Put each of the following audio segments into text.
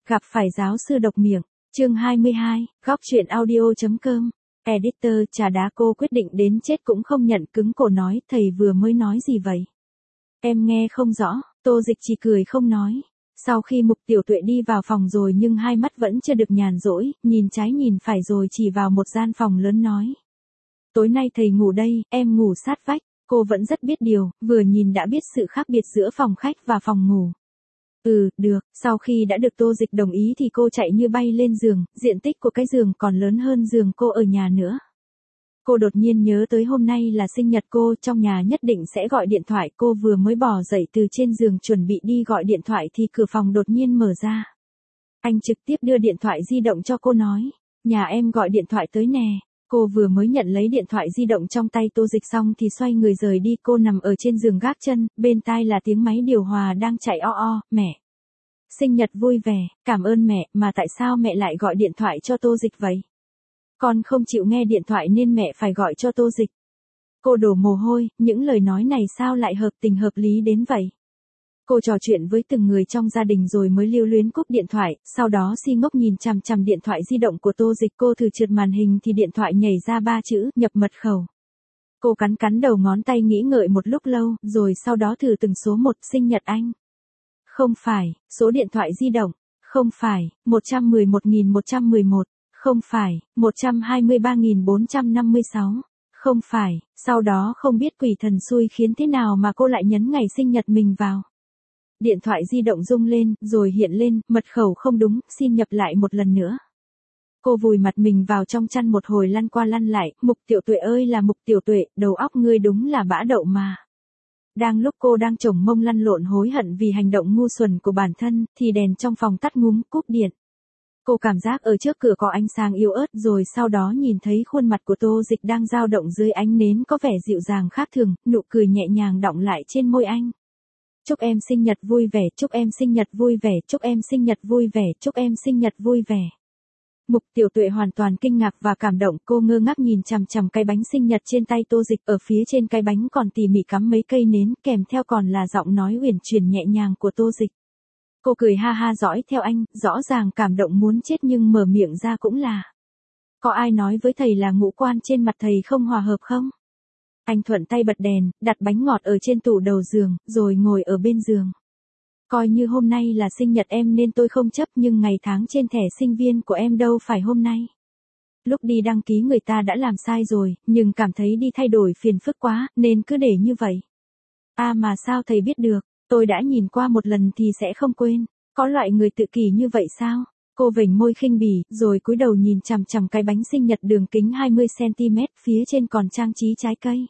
Gặp phải giáo sư độc miệng, chương 22, góc truyện audio.com. Editor trà đá cô quyết định đến chết cũng không nhận, cứng cổ nói, thầy vừa mới nói gì vậy? Em nghe không rõ, Tô Dịch chỉ cười không nói. Sau khi Mục Tiểu Tuệ đi vào phòng rồi nhưng hai mắt vẫn chưa được nhàn rỗi, nhìn trái nhìn phải rồi chỉ vào một gian phòng lớn nói. Tối nay thầy ngủ đây, em ngủ sát vách. Cô vẫn rất biết điều, vừa nhìn đã biết sự khác biệt giữa phòng khách và phòng ngủ. Được, sau khi đã được Tô Dịch đồng ý thì cô chạy như bay lên giường, diện tích của cái giường còn lớn hơn giường cô ở nhà nữa. Cô đột nhiên nhớ tới hôm nay là sinh nhật cô, trong nhà nhất định sẽ gọi điện thoại, cô vừa mới bò dậy từ trên giường chuẩn bị đi gọi điện thoại thì cửa phòng đột nhiên mở ra. Anh trực tiếp đưa điện thoại di động cho cô nói, nhà em gọi điện thoại tới nè. Cô vừa mới nhận lấy điện thoại di động trong tay Tô Dịch xong thì xoay người rời đi, cô nằm ở trên giường gác chân, bên tai là tiếng máy điều hòa đang chạy mẹ. Sinh nhật vui vẻ, cảm ơn mẹ, mà tại sao mẹ lại gọi điện thoại cho Tô Dịch vậy? Con không chịu nghe điện thoại nên mẹ phải gọi cho Tô Dịch. Cô đổ mồ hôi, những lời nói này sao lại hợp tình hợp lý đến vậy? Cô trò chuyện với từng người trong gia đình rồi mới lưu luyến cúp điện thoại, sau đó si ngốc nhìn chằm chằm điện thoại di động của Tô Dịch. Cô thử trượt màn hình thì điện thoại nhảy ra 3 chữ, nhập mật khẩu. Cô cắn đầu ngón tay nghĩ ngợi một lúc lâu, rồi sau đó thử từng số 1, sinh nhật anh. Không phải, số điện thoại di động. Không phải, 111.111. Không phải, 123.456. Không phải, sau đó không biết quỷ thần xui khiến thế nào mà cô lại nhấn ngày sinh nhật mình vào. Điện thoại di động rung lên, rồi hiện lên, mật khẩu không đúng, xin nhập lại một lần nữa. Cô vùi mặt mình vào trong chăn một hồi lăn qua lăn lại, Mục Tiểu Tuệ ơi là Mục Tiểu Tuệ, đầu óc ngươi đúng là bã đậu mà. Đang lúc cô đang chổng mông lăn lộn hối hận vì hành động ngu xuẩn của bản thân, thì đèn trong phòng tắt ngúm, cúp điện. Cô cảm giác ở trước cửa có ánh sáng yếu ớt, rồi sau đó nhìn thấy khuôn mặt của Tô Dịch đang dao động dưới ánh nến có vẻ dịu dàng khác thường, nụ cười nhẹ nhàng đọng lại trên môi anh. Chúc em sinh nhật vui vẻ, chúc em sinh nhật vui vẻ, chúc em sinh nhật vui vẻ, chúc em sinh nhật vui vẻ. Mục Tiểu Tuệ hoàn toàn kinh ngạc và cảm động, cô ngơ ngác nhìn chằm chằm cái bánh sinh nhật trên tay Tô Dịch, ở phía trên cái bánh còn tỉ mỉ cắm mấy cây nến, kèm theo còn là giọng nói uyển chuyển nhẹ nhàng của Tô Dịch. Cô cười ha ha dõi theo anh, rõ ràng cảm động muốn chết nhưng mở miệng ra cũng là. Có ai nói với thầy là ngũ quan trên mặt thầy không hòa hợp không? Anh thuận tay bật đèn, đặt bánh ngọt ở trên tủ đầu giường, rồi ngồi ở bên giường. Coi như hôm nay là sinh nhật em nên tôi không chấp, nhưng ngày tháng trên thẻ sinh viên của em đâu phải hôm nay. Lúc đi đăng ký người ta đã làm sai rồi, nhưng cảm thấy đi thay đổi phiền phức quá, nên cứ để như vậy. Mà sao thầy biết được, tôi đã nhìn qua một lần thì sẽ không quên, có loại người tự kỷ như vậy sao? Cô vểnh môi khinh bỉ, rồi cúi đầu nhìn chằm chằm cái bánh sinh nhật đường kính 20cm, phía trên còn trang trí trái cây.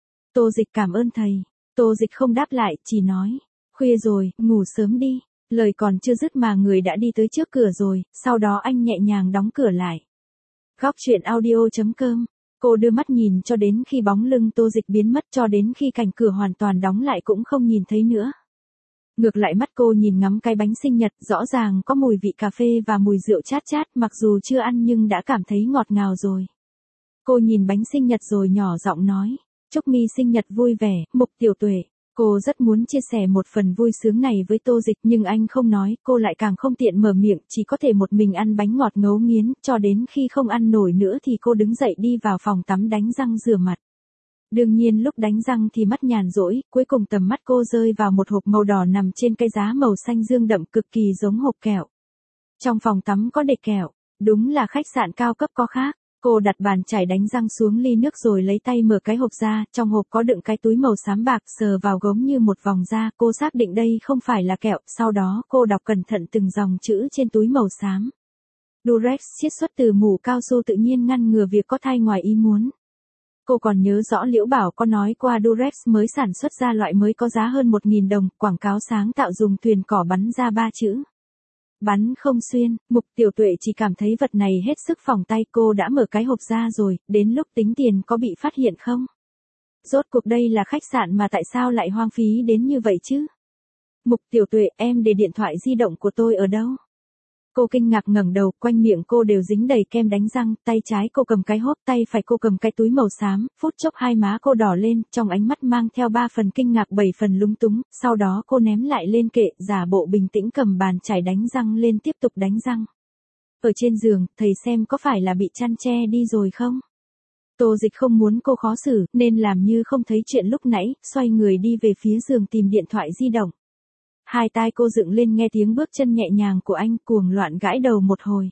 Tô Dịch cảm ơn thầy. Tô Dịch không đáp lại, chỉ nói. Khuya rồi, ngủ sớm đi. Lời còn chưa dứt mà người đã đi tới trước cửa rồi, sau đó anh nhẹ nhàng đóng cửa lại. Góc truyện audio.com. Cô đưa mắt nhìn cho đến khi bóng lưng Tô Dịch biến mất, cho đến khi cánh cửa hoàn toàn đóng lại cũng không nhìn thấy nữa. Ngược lại mắt cô nhìn ngắm cái bánh sinh nhật, rõ ràng có mùi vị cà phê và mùi rượu chát chát, mặc dù chưa ăn nhưng đã cảm thấy ngọt ngào rồi. Cô nhìn bánh sinh nhật rồi nhỏ giọng nói, chúc mi sinh nhật vui vẻ, Mục Tiểu Tuệ. Cô rất muốn chia sẻ một phần vui sướng này với Tô Dịch nhưng anh không nói, cô lại càng không tiện mở miệng, chỉ có thể một mình ăn bánh ngọt ngấu nghiến, cho đến khi không ăn nổi nữa thì cô đứng dậy đi vào phòng tắm đánh răng rửa mặt. Đương nhiên lúc đánh răng thì mắt nhàn rỗi, cuối cùng tầm mắt cô rơi vào một hộp màu đỏ nằm trên cái giá màu xanh dương đậm cực kỳ giống hộp kẹo. Trong phòng tắm có để kẹo, đúng là khách sạn cao cấp có khác. Cô đặt bàn chải đánh răng xuống ly nước rồi lấy tay mở cái hộp ra, trong hộp có đựng cái túi màu xám bạc, sờ vào gống như một vòng da, cô xác định đây không phải là kẹo, sau đó cô đọc cẩn thận từng dòng chữ trên túi màu xám. Durex chiết xuất từ mủ cao su tự nhiên ngăn ngừa việc có thai ngoài ý muốn. Cô còn nhớ rõ Liễu Bảo có nói qua Durex mới sản xuất ra loại mới có giá hơn 1.000 đồng, quảng cáo sáng tạo dùng thuyền cỏ bắn ra 3 chữ. Bắn không xuyên, Mục Tiểu Tuệ chỉ cảm thấy vật này hết sức phòng tay, cô đã mở cái hộp ra rồi, đến lúc tính tiền có bị phát hiện không? Rốt cuộc đây là khách sạn mà tại sao lại hoang phí đến như vậy chứ? Mục Tiểu Tuệ, em để điện thoại di động của tôi ở đâu? Cô kinh ngạc ngẩng đầu, quanh miệng cô đều dính đầy kem đánh răng, tay trái cô cầm cái hốp, tay phải cô cầm cái túi màu xám, phút chốc hai má cô đỏ lên, trong ánh mắt mang theo 3 phần kinh ngạc 7 phần lúng túng, sau đó cô ném lại lên kệ, giả bộ bình tĩnh cầm bàn chải đánh răng lên tiếp tục đánh răng. Ở trên giường, thầy xem có phải là bị chăn che đi rồi không? Tô Dịch không muốn cô khó xử, nên làm như không thấy chuyện lúc nãy, xoay người đi về phía giường tìm điện thoại di động. Hai tai cô dựng lên nghe tiếng bước chân nhẹ nhàng của anh, cuồng loạn gãi đầu một hồi.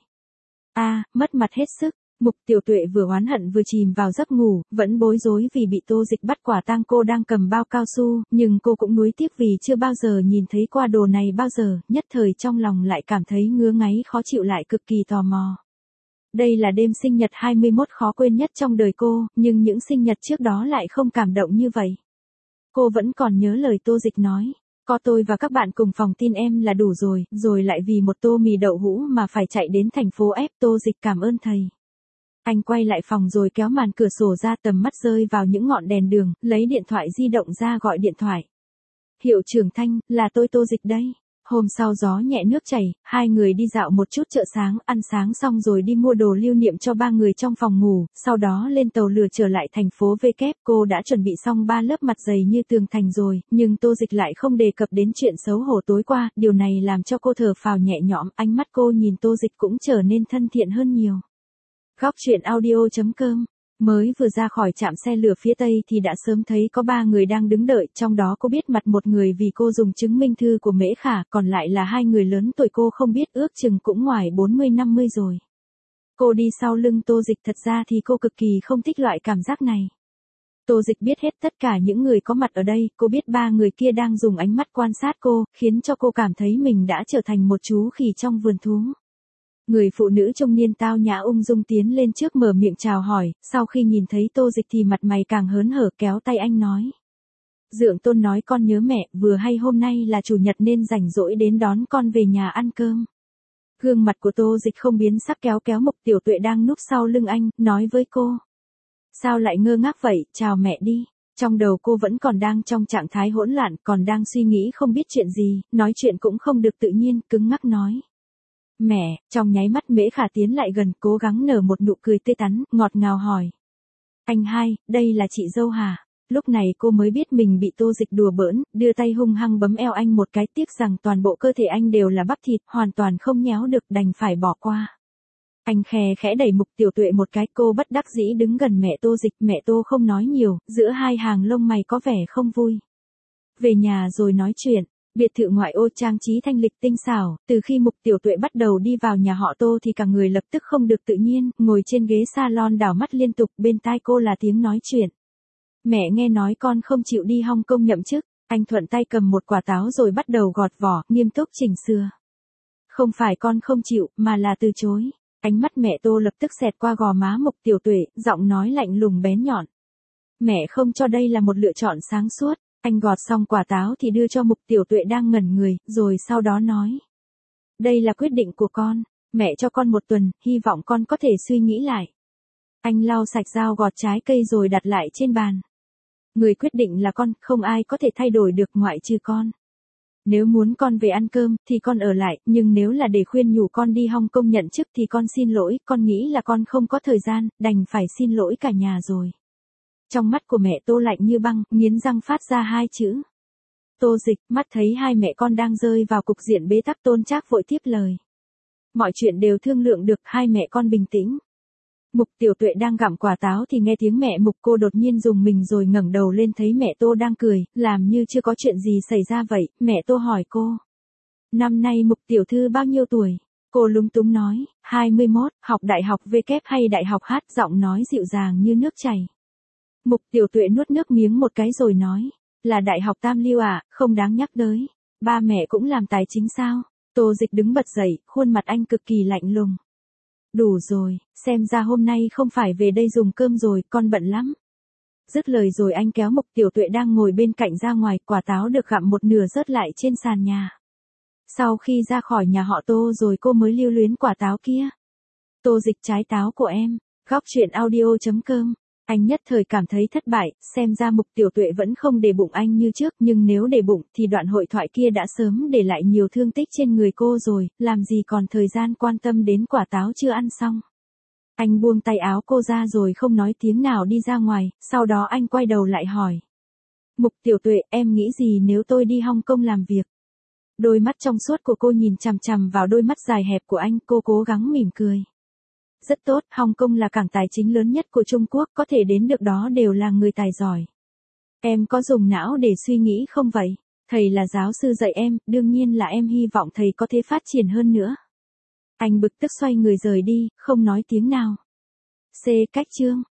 Mất mặt hết sức. Mục Tiểu Tuệ vừa oán hận vừa chìm vào giấc ngủ, vẫn bối rối vì bị Tô Dịch bắt quả tang cô đang cầm bao cao su, nhưng cô cũng nuối tiếc vì chưa bao giờ nhìn thấy qua đồ này bao giờ, nhất thời trong lòng lại cảm thấy ngứa ngáy khó chịu lại cực kỳ tò mò. Đây là đêm sinh nhật 21 khó quên nhất trong đời cô, nhưng những sinh nhật trước đó lại không cảm động như vậy. Cô vẫn còn nhớ lời Tô Dịch nói. Có tôi và các bạn cùng phòng tin em là đủ rồi lại vì một tô mì đậu hũ mà phải chạy đến thành phố F. Tô Dịch cảm ơn thầy. Anh quay lại phòng rồi kéo màn cửa sổ ra, tầm mắt rơi vào những ngọn đèn đường, lấy điện thoại di động ra gọi điện thoại. Hiệu trưởng Thanh, là tôi Tô Dịch đây. Hôm sau gió nhẹ nước chảy, hai người đi dạo một chút chợ sáng, ăn sáng xong rồi đi mua đồ lưu niệm cho 3 người trong phòng ngủ, sau đó lên tàu lửa trở lại thành phố V kép. Cô đã chuẩn bị xong 3 lớp mặt dày như tường thành rồi, nhưng Tô Dịch lại không đề cập đến chuyện xấu hổ tối qua, điều này làm cho cô thở phào nhẹ nhõm, ánh mắt cô nhìn Tô Dịch cũng trở nên thân thiện hơn nhiều. Góc truyện audio.com. Mới vừa ra khỏi trạm xe lửa phía Tây thì đã sớm thấy có 3 người đang đứng đợi, trong đó cô biết mặt một người vì cô dùng chứng minh thư của Mễ Khả, còn lại là 2 người lớn tuổi cô không biết, ước chừng cũng ngoài 40-50 rồi. Cô đi sau lưng Tô Dịch, thật ra thì cô cực kỳ không thích loại cảm giác này. Tô Dịch biết hết tất cả những người có mặt ở đây, cô biết 3 người kia đang dùng ánh mắt quan sát cô, khiến cho cô cảm thấy mình đã trở thành một chú khỉ trong vườn thú. Người phụ nữ trông niên tao nhã ung dung tiến lên trước mở miệng chào hỏi, sau khi nhìn thấy Tô Dịch thì mặt mày càng hớn hở, kéo tay anh nói. Dượng Tôn nói con nhớ mẹ, vừa hay hôm nay là chủ nhật nên rảnh rỗi đến đón con về nhà ăn cơm. Gương mặt của Tô Dịch không biến sắc, kéo Mục Tiểu Tuệ đang núp sau lưng anh, nói với cô. Sao lại ngơ ngác vậy, chào mẹ đi. Trong đầu cô vẫn còn đang trong trạng thái hỗn loạn, còn đang suy nghĩ không biết chuyện gì, nói chuyện cũng không được tự nhiên, cứng ngắc nói. Mẹ, trong nháy mắt Mễ Khả tiến lại gần, cố gắng nở một nụ cười tươi tắn, ngọt ngào hỏi. Anh hai, đây là chị dâu hả? Lúc này cô mới biết mình bị Tô Dịch đùa bỡn, đưa tay hung hăng bấm eo anh một cái, tiếc rằng toàn bộ cơ thể anh đều là bắp thịt, hoàn toàn không nhéo được, đành phải bỏ qua. Anh khẽ đẩy Mục Tiểu Tuệ một cái, cô bất đắc dĩ đứng gần mẹ Tô Dịch, mẹ Tô không nói nhiều, giữa hai hàng lông mày có vẻ không vui. Về nhà rồi nói chuyện. Biệt thự ngoại ô trang trí thanh lịch tinh xảo, từ khi Mục Tiểu Tuệ bắt đầu đi vào nhà họ Tô thì cả người lập tức không được tự nhiên, ngồi trên ghế salon đảo mắt liên tục, bên tai cô là tiếng nói chuyện. Mẹ nghe nói con không chịu đi Hong Kong nhậm chức, anh thuận tay cầm một quả táo rồi bắt đầu gọt vỏ, nghiêm túc chỉnh sửa. Không phải con không chịu, mà là từ chối. Ánh mắt mẹ Tô lập tức xẹt qua gò má Mục Tiểu Tuệ, giọng nói lạnh lùng bén nhọn. Mẹ không cho, đây là một lựa chọn sáng suốt. Anh gọt xong quả táo thì đưa cho Mục Tiểu Tuệ đang ngẩn người, rồi sau đó nói. Đây là quyết định của con, mẹ cho con 1 tuần, hy vọng con có thể suy nghĩ lại. Anh lau sạch dao gọt trái cây rồi đặt lại trên bàn. Người quyết định là con, không ai có thể thay đổi được ngoại trừ con. Nếu muốn con về ăn cơm, thì con ở lại, nhưng nếu là để khuyên nhủ con đi Hong Kong nhận chức thì con xin lỗi, con nghĩ là con không có thời gian, đành phải xin lỗi cả nhà rồi. Trong mắt của mẹ Tô lạnh như băng, nghiến răng phát ra 2 chữ. Tô Dịch, mắt thấy hai mẹ con đang rơi vào cục diện bế tắc, Tôn Trác vội tiếp lời. Mọi chuyện đều thương lượng được, hai mẹ con bình tĩnh. Mục Tiểu Tuệ đang gặm quả táo thì nghe tiếng mẹ Mục, cô đột nhiên rùng mình rồi ngẩng đầu lên thấy mẹ Tô đang cười, làm như chưa có chuyện gì xảy ra vậy, mẹ Tô hỏi cô. Năm nay Mục Tiểu Thư bao nhiêu tuổi? Cô lúng túng nói, 21, học đại học V kép hay đại học H, giọng nói dịu dàng như nước chảy. Mục Tiểu Tuệ nuốt nước miếng một cái rồi nói, là đại học Tam Lưu à, không đáng nhắc tới. Ba mẹ cũng làm tài chính sao? Tô Dịch đứng bật dậy, khuôn mặt anh cực kỳ lạnh lùng. Đủ rồi, xem ra hôm nay không phải về đây dùng cơm rồi, con bận lắm. Dứt lời rồi anh kéo Mục Tiểu Tuệ đang ngồi bên cạnh ra ngoài, quả táo được gặm một nửa rớt lại trên sàn nhà. Sau khi ra khỏi nhà họ Tô rồi cô mới lưu luyến quả táo kia. Tô Dịch, trái táo của em. Góc truyện audio.com Anh nhất thời cảm thấy thất bại, xem ra Mục Tiểu Tuệ vẫn không để bụng anh như trước, nhưng nếu để bụng thì đoạn hội thoại kia đã sớm để lại nhiều thương tích trên người cô rồi, làm gì còn thời gian quan tâm đến quả táo chưa ăn xong. Anh buông tay áo cô ra rồi không nói tiếng nào đi ra ngoài, sau đó anh quay đầu lại hỏi. Mục Tiểu Tuệ, em nghĩ gì nếu tôi đi Hong Kong làm việc? Đôi mắt trong suốt của cô nhìn chằm chằm vào đôi mắt dài hẹp của anh, cô cố gắng mỉm cười. Rất tốt, Hong Kong là cảng tài chính lớn nhất của Trung Quốc, có thể đến được đó đều là người tài giỏi. Em có dùng não để suy nghĩ không vậy? Thầy là giáo sư dạy em, đương nhiên là em hy vọng thầy có thể phát triển hơn nữa. Anh bực tức xoay người rời đi, không nói tiếng nào. C. Cách chương